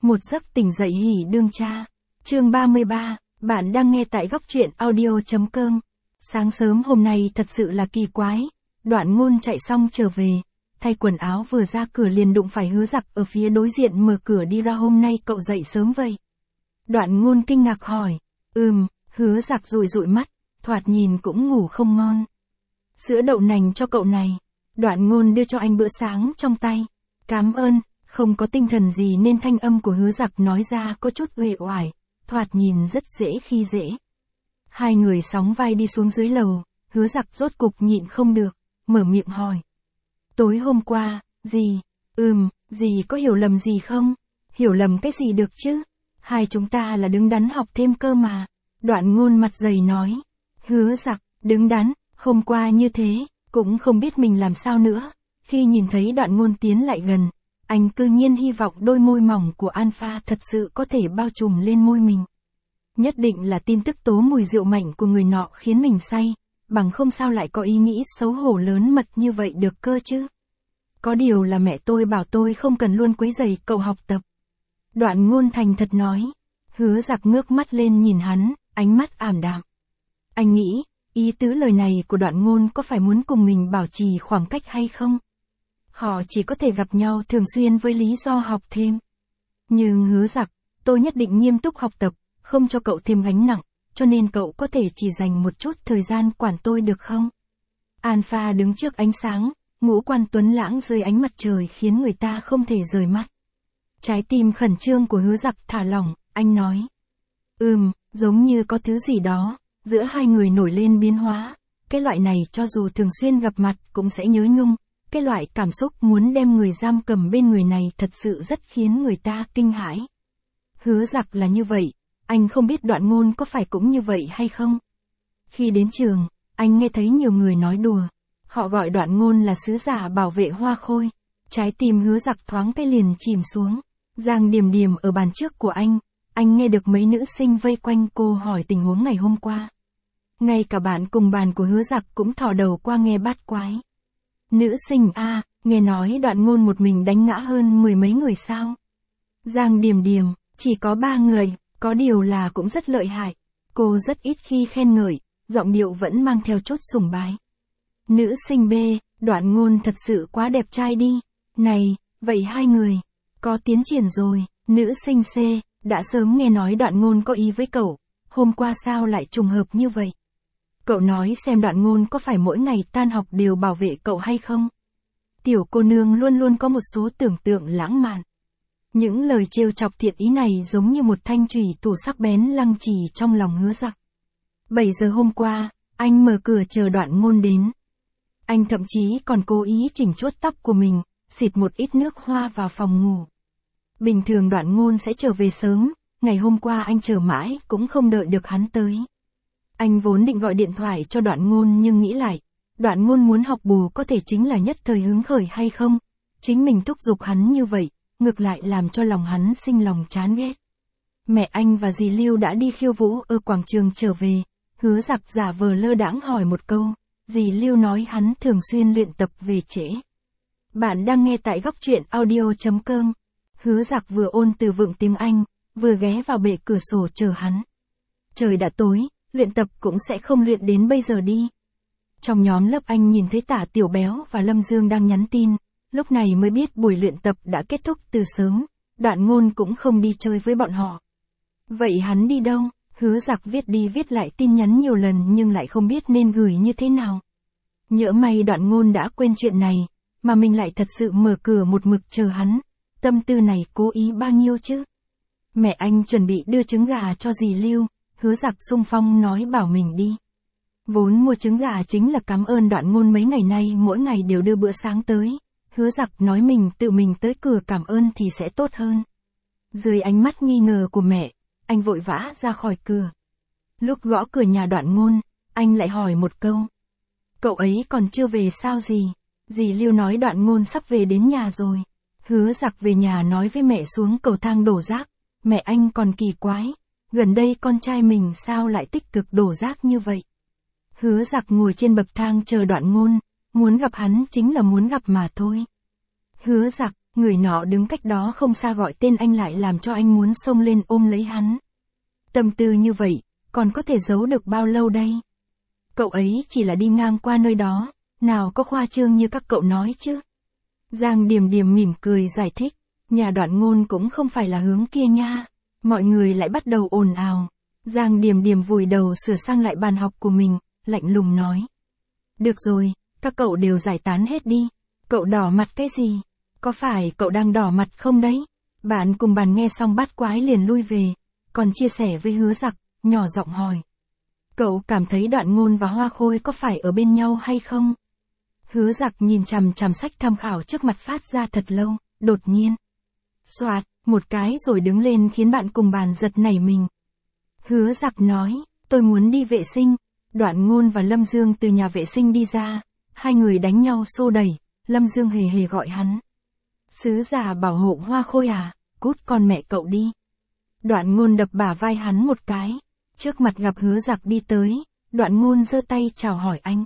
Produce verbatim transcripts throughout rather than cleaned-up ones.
Một giấc tỉnh dậy hỉ đương cha. Chương ba mươi ba, bạn đang nghe tại góc truyện audio chấm com. Sáng sớm hôm nay thật sự là kỳ quái. Đoạn Ngôn chạy xong trở về, thay quần áo vừa ra cửa liền đụng phải Hứa Giặc ở phía đối diện mở cửa đi ra. Hôm nay cậu dậy sớm vậy? Đoạn Ngôn kinh ngạc hỏi. Ừm, Hứa Giặc dụi dụi mắt, thoạt nhìn cũng ngủ không ngon. Sữa đậu nành cho cậu này. Đoạn Ngôn đưa cho anh bữa sáng trong tay. Cảm ơn. Không có tinh thần gì nên thanh âm của Hứa Giặc nói ra có chút uể oải, thoạt nhìn rất dễ khi dễ. Hai người sóng vai đi xuống dưới lầu, Hứa Giặc rốt cục nhịn không được, mở miệng hỏi. Tối hôm qua, gì? Ừm, gì có hiểu lầm gì không? Hiểu lầm cái gì được chứ? Hai chúng ta là đứng đắn học thêm cơ mà. Đoạn Ngôn mặt dày nói. Hứa Giặc, đứng đắn, hôm qua như thế, cũng không biết mình làm sao nữa. Khi nhìn thấy Đoạn Ngôn tiến lại gần, anh cư nhiên hy vọng đôi môi mỏng của Alpha thật sự có thể bao trùm lên môi mình. Nhất định là tin tức tố mùi rượu mạnh của người nọ khiến mình say, bằng không sao lại có ý nghĩ xấu hổ lớn mật như vậy được cơ chứ. Có điều là mẹ tôi bảo tôi không cần luôn quấy rầy cậu học tập. Đoạn Ngôn thành thật nói. Hứa Giặc ngước mắt lên nhìn hắn, ánh mắt ảm đạm. Anh nghĩ, ý tứ lời này của Đoạn Ngôn có phải muốn cùng mình bảo trì khoảng cách hay không? Họ chỉ có thể gặp nhau thường xuyên với lý do học thêm. Nhưng Hứa Giặc, tôi nhất định nghiêm túc học tập, không cho cậu thêm gánh nặng, cho nên cậu có thể chỉ dành một chút thời gian quản tôi được không? Alpha đứng trước ánh sáng, ngũ quan tuấn lãng dưới ánh mặt trời khiến người ta không thể rời mắt. Trái tim khẩn trương của Hứa Giặc thả lỏng, anh nói. Ừm, giống như có thứ gì đó, giữa hai người nổi lên biến hóa, cái loại này cho dù thường xuyên gặp mặt cũng sẽ nhớ nhung. Cái loại cảm xúc muốn đem người giam cầm bên người này thật sự rất khiến người ta kinh hãi. Hứa Giặc là như vậy, anh không biết Đoạn Ngôn có phải cũng như vậy hay không? Khi đến trường, anh nghe thấy nhiều người nói đùa. Họ gọi Đoạn Ngôn là sứ giả bảo vệ hoa khôi. Trái tim Hứa Giặc thoáng cái liền chìm xuống. Giang Điềm Điềm ở bàn trước của anh, anh nghe được mấy nữ sinh vây quanh cô hỏi tình huống ngày hôm qua. Ngay cả bạn cùng bàn của Hứa Giặc cũng thò đầu qua nghe bát quái. Nữ sinh A, à, nghe nói Đoạn Ngôn một mình đánh ngã hơn mười mấy người sao? Giang Điềm Điềm, chỉ có ba người, có điều là cũng rất lợi hại. Cô rất ít khi khen ngợi, giọng điệu vẫn mang theo chút sùng bái. Nữ sinh B, Đoạn Ngôn thật sự quá đẹp trai đi. Này, vậy hai người, có tiến triển rồi. Nữ sinh C, đã sớm nghe nói Đoạn Ngôn có ý với cậu, hôm qua sao lại trùng hợp như vậy? Cậu nói xem Đoạn Ngôn có phải mỗi ngày tan học đều bảo vệ cậu hay không? Tiểu cô nương luôn luôn có một số tưởng tượng lãng mạn. Những lời trêu chọc thiện ý này giống như một thanh chùy thủ sắc bén lăng trì trong lòng Hứa Giặc. bảy giờ hôm qua, anh mở cửa chờ Đoạn Ngôn đến. Anh thậm chí còn cố ý chỉnh chuốt tóc của mình, xịt một ít nước hoa vào phòng ngủ. Bình thường Đoạn Ngôn sẽ trở về sớm, ngày hôm qua anh chờ mãi cũng không đợi được hắn tới. Anh vốn định gọi điện thoại cho Đoạn Ngôn nhưng nghĩ lại, Đoạn Ngôn muốn học bù có thể chính là nhất thời hứng khởi hay không? Chính mình thúc giục hắn như vậy, ngược lại làm cho lòng hắn sinh lòng chán ghét. Mẹ anh và dì Lưu đã đi khiêu vũ ở quảng trường trở về, Hứa Giặc giả vờ lơ đãng hỏi một câu, dì Lưu nói hắn thường xuyên luyện tập về trễ. Bạn đang nghe tại góc truyện audio chấm com. Hứa Giặc vừa ôn từ vựng tiếng Anh, vừa ghé vào bệ cửa sổ chờ hắn. Trời đã tối. Luyện tập cũng sẽ không luyện đến bây giờ đi. Trong nhóm lớp anh nhìn thấy Tả Tiểu Béo và Lâm Dương đang nhắn tin, lúc này mới biết buổi luyện tập đã kết thúc từ sớm, Đoạn Ngôn cũng không đi chơi với bọn họ. Vậy hắn đi đâu? Hứa Giặc viết đi viết lại tin nhắn nhiều lần nhưng lại không biết nên gửi như thế nào. Nhỡ may Đoạn Ngôn đã quên chuyện này, mà mình lại thật sự mở cửa một mực chờ hắn, tâm tư này cố ý bao nhiêu chứ? Mẹ anh chuẩn bị đưa trứng gà cho dì Lưu. Hứa Giặc xung phong nói bảo mình đi. Vốn mua trứng gà chính là cảm ơn Đoạn Ngôn mấy ngày nay mỗi ngày đều đưa bữa sáng tới. Hứa Giặc nói mình tự mình tới cửa cảm ơn thì sẽ tốt hơn. Dưới ánh mắt nghi ngờ của mẹ, anh vội vã ra khỏi cửa. Lúc gõ cửa nhà Đoạn Ngôn, anh lại hỏi một câu. Cậu ấy còn chưa về sao gì? Dì Lưu nói Đoạn Ngôn sắp về đến nhà rồi. Hứa Giặc về nhà nói với mẹ xuống cầu thang đổ rác. Mẹ anh còn kỳ quái. Gần đây con trai mình sao lại tích cực đổ rác như vậy? Hứa Giặc ngồi trên bậc thang chờ Đoạn Ngôn, muốn gặp hắn chính là muốn gặp mà thôi. Hứa Giặc, Người nọ đứng cách đó không xa gọi tên anh lại làm cho anh muốn xông lên ôm lấy hắn. Tâm tư như vậy, còn có thể giấu được bao lâu đây? Cậu ấy chỉ là đi ngang qua nơi đó, nào có khoa trương như các cậu nói chứ? Giang Điềm Điềm mỉm cười giải thích, nhà Đoạn Ngôn cũng không phải là hướng kia nha. Mọi người lại bắt đầu ồn ào. Giang Điềm Điềm vùi đầu sửa sang lại bàn học của mình, lạnh lùng nói. Được rồi, các cậu đều giải tán hết đi. Cậu đỏ mặt cái gì? Có phải cậu đang đỏ mặt không đấy? Bạn cùng bàn nghe xong bát quái liền lui về, còn chia sẻ với Hứa Giặc, nhỏ giọng hỏi. Cậu cảm thấy Đoạn Ngôn và Hoa Khôi có phải ở bên nhau hay không? Hứa Giặc nhìn chằm chằm sách tham khảo trước mặt phát ra thật lâu, đột nhiên. Xoạt, một cái rồi đứng lên khiến bạn cùng bàn giật nảy mình. Hứa Giặc nói, tôi muốn đi vệ sinh. Đoạn Ngôn và Lâm Dương từ nhà vệ sinh đi ra, hai người đánh nhau xô đẩy, Lâm Dương hề hề gọi hắn. Sứ giả bảo hộ Hoa Khôi à, cút con mẹ cậu đi. Đoạn Ngôn đập bả vai hắn một cái, trước mặt gặp Hứa Giặc đi tới, Đoạn Ngôn giơ tay chào hỏi anh.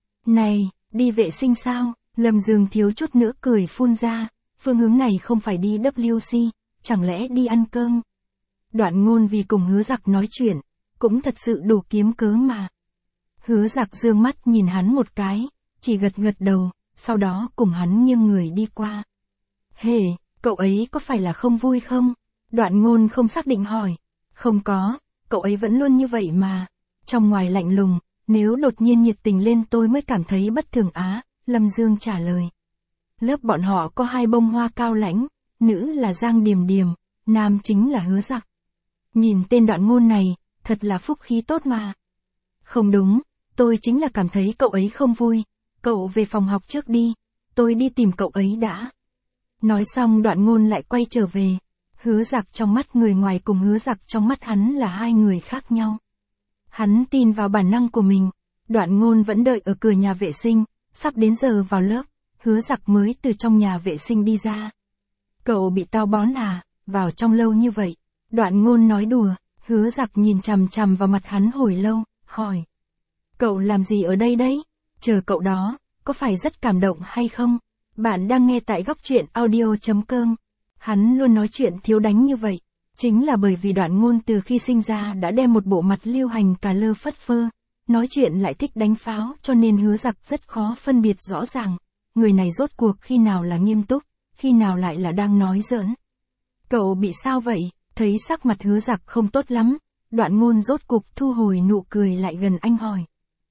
Này, đi vệ sinh sao? Lâm Dương thiếu chút nữa cười phun ra, phương hướng này không phải đi W C, chẳng lẽ đi ăn cơm? Đoạn Ngôn vì cùng Hứa Giặc nói chuyện, cũng thật sự đủ kiếm cớ mà. Hứa Giặc dương mắt nhìn hắn một cái, chỉ gật gật đầu, sau đó cùng hắn nghiêng người đi qua. Hề, cậu ấy có phải là không vui không? Đoạn Ngôn không xác định hỏi. Không có, cậu ấy vẫn luôn như vậy mà. Trong ngoài lạnh lùng, nếu đột nhiên nhiệt tình lên tôi mới cảm thấy bất thường á, Lâm Dương trả lời. Lớp bọn họ có hai bông hoa cao lãnh, nữ là Giang Điềm Điềm, nam chính là Hứa Giặc. Nhìn tên Đoạn Ngôn này, thật là phúc khí tốt mà. Không đúng, tôi chính là cảm thấy cậu ấy không vui. Cậu về phòng học trước đi, tôi đi tìm cậu ấy đã. Nói xong Đoạn Ngôn lại quay trở về. Hứa Giặc trong mắt người ngoài cùng Hứa Giặc trong mắt hắn là hai người khác nhau. Hắn tin vào bản năng của mình. Đoạn Ngôn vẫn đợi ở cửa nhà vệ sinh, sắp đến giờ vào lớp, Hứa Giặc mới từ trong nhà vệ sinh đi ra. Cậu bị tao bón à, vào trong lâu như vậy. Đoạn Ngôn nói đùa, Hứa Giặc nhìn chằm chằm vào mặt hắn hồi lâu, hỏi. Cậu làm gì ở đây đấy? Chờ cậu đó, có phải rất cảm động hay không? Bạn đang nghe tại góc truyện audio chấm com. Hắn luôn nói chuyện thiếu đánh như vậy. Chính là bởi vì Đoạn Ngôn từ khi sinh ra đã đem một bộ mặt lưu hành cà lơ phất phơ. Nói chuyện lại thích đánh pháo cho nên Hứa Giặc rất khó phân biệt rõ ràng. Người này rốt cuộc khi nào là nghiêm túc, khi nào lại là đang nói giỡn. Cậu bị sao vậy? Thấy sắc mặt Hứa Giặc không tốt lắm. Đoạn Ngôn rốt cuộc thu hồi nụ cười lại gần anh hỏi.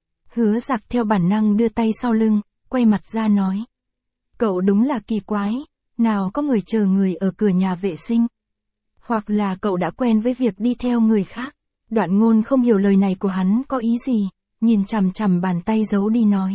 Hứa Giặc theo bản năng đưa tay sau lưng, quay mặt ra nói. Cậu đúng là kỳ quái, nào có người chờ người ở cửa nhà vệ sinh. Hoặc là cậu đã quen với việc đi theo người khác. Đoạn Ngôn không hiểu lời này của hắn có ý gì, nhìn chằm chằm bàn tay giấu đi nói.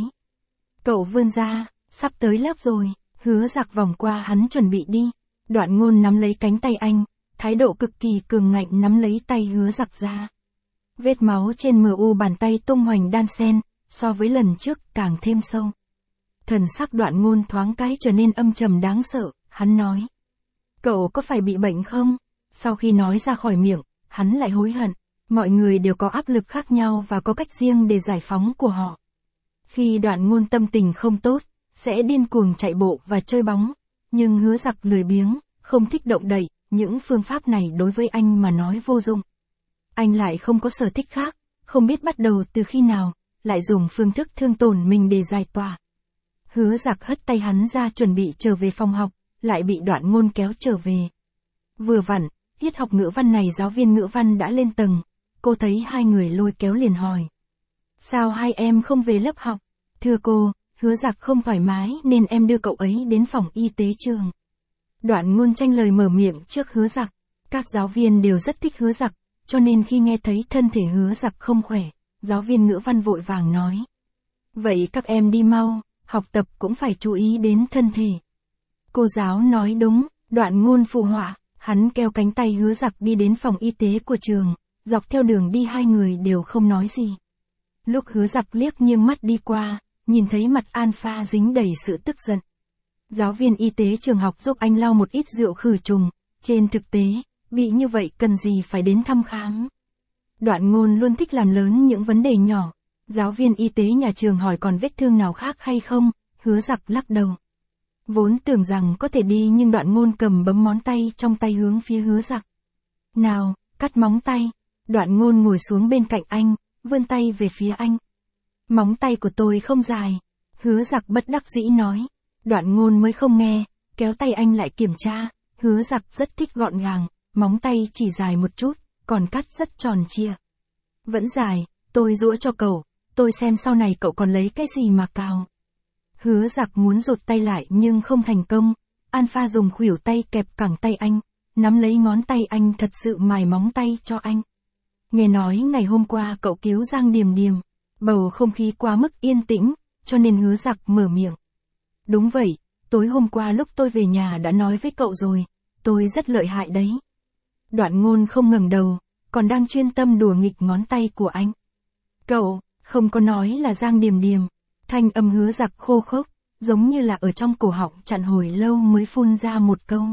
Cậu vươn ra, sắp tới lớp rồi. Hứa Giặc vòng qua hắn chuẩn bị đi. Đoạn Ngôn nắm lấy cánh tay anh, thái độ cực kỳ cường ngạnh nắm lấy tay Hứa Giặc ra. Vết máu trên mờ u bàn tay tung hoành đan xen, so với lần trước càng thêm sâu. Thần sắc Đoạn Ngôn thoáng cái trở nên âm trầm đáng sợ, hắn nói. Cậu có phải bị bệnh không? Sau khi nói ra khỏi miệng, hắn lại hối hận. Mọi người đều có áp lực khác nhau và có cách riêng để giải phóng của họ. Khi Đoạn Ngôn tâm tình không tốt, sẽ điên cuồng chạy bộ và chơi bóng. Nhưng Hứa Giặc lười biếng, không thích động đậy, những phương pháp này đối với anh mà nói vô dụng. Anh lại không có sở thích khác, không biết bắt đầu từ khi nào, lại dùng phương thức thương tổn mình để giải tỏa. Hứa Giặc hất tay hắn ra chuẩn bị trở về phòng học, lại bị Đoạn Ngôn kéo trở về. Vừa vặn, tiết học ngữ văn này giáo viên ngữ văn đã lên tầng, cô thấy hai người lôi kéo liền hỏi. Sao hai em không về lớp học? Thưa cô, Hứa Giặc không thoải mái nên em đưa cậu ấy đến phòng y tế trường. Đoạn Ngôn tranh lời mở miệng trước Hứa Giặc. Các giáo viên đều rất thích Hứa Giặc, cho nên khi nghe thấy thân thể Hứa Giặc không khỏe, giáo viên ngữ văn vội vàng nói. Vậy các em đi mau, học tập cũng phải chú ý đến thân thể. Cô giáo nói đúng, Đoạn Ngôn phụ họa, hắn kéo cánh tay Hứa Giặc đi đến phòng y tế của trường, dọc theo đường đi hai người đều không nói gì. Lúc Hứa Giặc liếc nghiêng mắt đi qua, nhìn thấy mặt Alpha dính đầy sự tức giận. Giáo viên y tế trường học giúp anh lau một ít rượu khử trùng, trên thực tế, bị như vậy cần gì phải đến thăm khám. Đoạn Ngôn luôn thích làm lớn những vấn đề nhỏ. Giáo viên y tế nhà trường hỏi còn vết thương nào khác hay không, Hứa Giặc lắc đầu. Vốn tưởng rằng có thể đi nhưng Đoạn Ngôn cầm bấm món tay trong tay hướng phía Hứa Giặc. Nào, cắt móng tay. Đoạn Ngôn ngồi xuống bên cạnh anh, vươn tay về phía anh. Móng tay của tôi không dài. Hứa Giặc bất đắc dĩ nói. Đoạn Ngôn mới không nghe, kéo tay anh lại kiểm tra. Hứa Giặc rất thích gọn gàng, móng tay chỉ dài một chút, còn cắt rất tròn trịa. Vẫn dài, tôi giũa cho cậu, tôi xem sau này cậu còn lấy cái gì mà cào. Hứa Giặc muốn rụt tay lại nhưng không thành công. Alpha dùng khuỷu tay kẹp cẳng tay anh, nắm lấy ngón tay anh thật sự mài móng tay cho anh. Nghe nói ngày hôm qua cậu cứu Giang Điềm Điềm, bầu không khí quá mức yên tĩnh, cho nên Hứa Giặc mở miệng. Đúng vậy, tối hôm qua lúc tôi về nhà đã nói với cậu rồi, tôi rất lợi hại đấy. Đoạn Ngôn không ngẩng đầu, còn đang chuyên tâm đùa nghịch ngón tay của anh. Cậu, không có nói là Giang Điềm Điềm. Thanh âm Hứa Giặc khô khốc, giống như là ở trong cổ họng chặn hồi lâu mới phun ra một câu.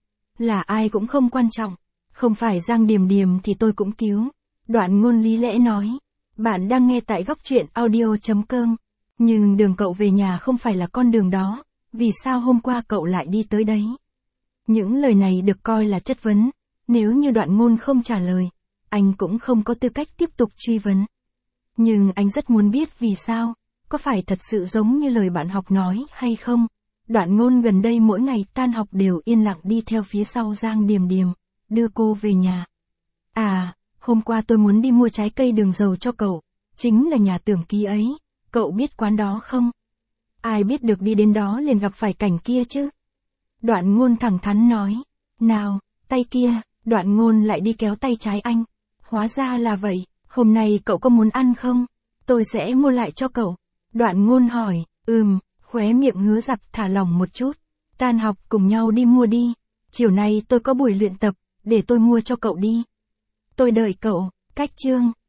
Là ai cũng không quan trọng, không phải Giang Điềm Điềm thì tôi cũng cứu. Đoạn Ngôn lý lẽ nói. Bạn đang nghe tại góc truyện audio chấm com. Nhưng đường cậu về nhà không phải là con đường đó, vì sao hôm qua cậu lại đi tới đấy? Những lời này được coi là chất vấn, nếu như Đoạn Ngôn không trả lời, anh cũng không có tư cách tiếp tục truy vấn. Nhưng anh rất muốn biết vì sao, có phải thật sự giống như lời bạn học nói hay không? Đoạn Ngôn gần đây mỗi ngày tan học đều yên lặng đi theo phía sau Giang Điềm Điềm, đưa cô về nhà. À, hôm qua tôi muốn đi mua trái cây đường dầu cho cậu, chính là nhà Tưởng Ký ấy, cậu biết quán đó không? Ai biết được đi đến đó liền gặp phải cảnh kia chứ? Đoạn Ngôn thẳng thắn nói. Nào, tay kia. Đoạn Ngôn lại đi kéo tay trái anh. Hóa ra là vậy, hôm nay cậu có muốn ăn không? Tôi sẽ mua lại cho cậu. Đoạn Ngôn hỏi. Ừm, khóe miệng Hứa Giặc thả lỏng một chút. Tan học cùng nhau đi mua đi. Chiều nay tôi có buổi luyện tập, để tôi mua cho cậu đi. Tôi đợi cậu. Cách chương.